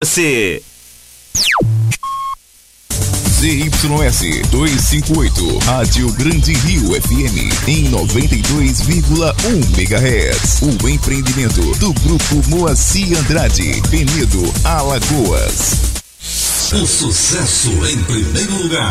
C. ZYS 258, Rádio Grande Rio FM, em 92,1 MHz. O empreendimento do Grupo Moacir Andrade, Penedo, Alagoas. O sucesso em primeiro lugar.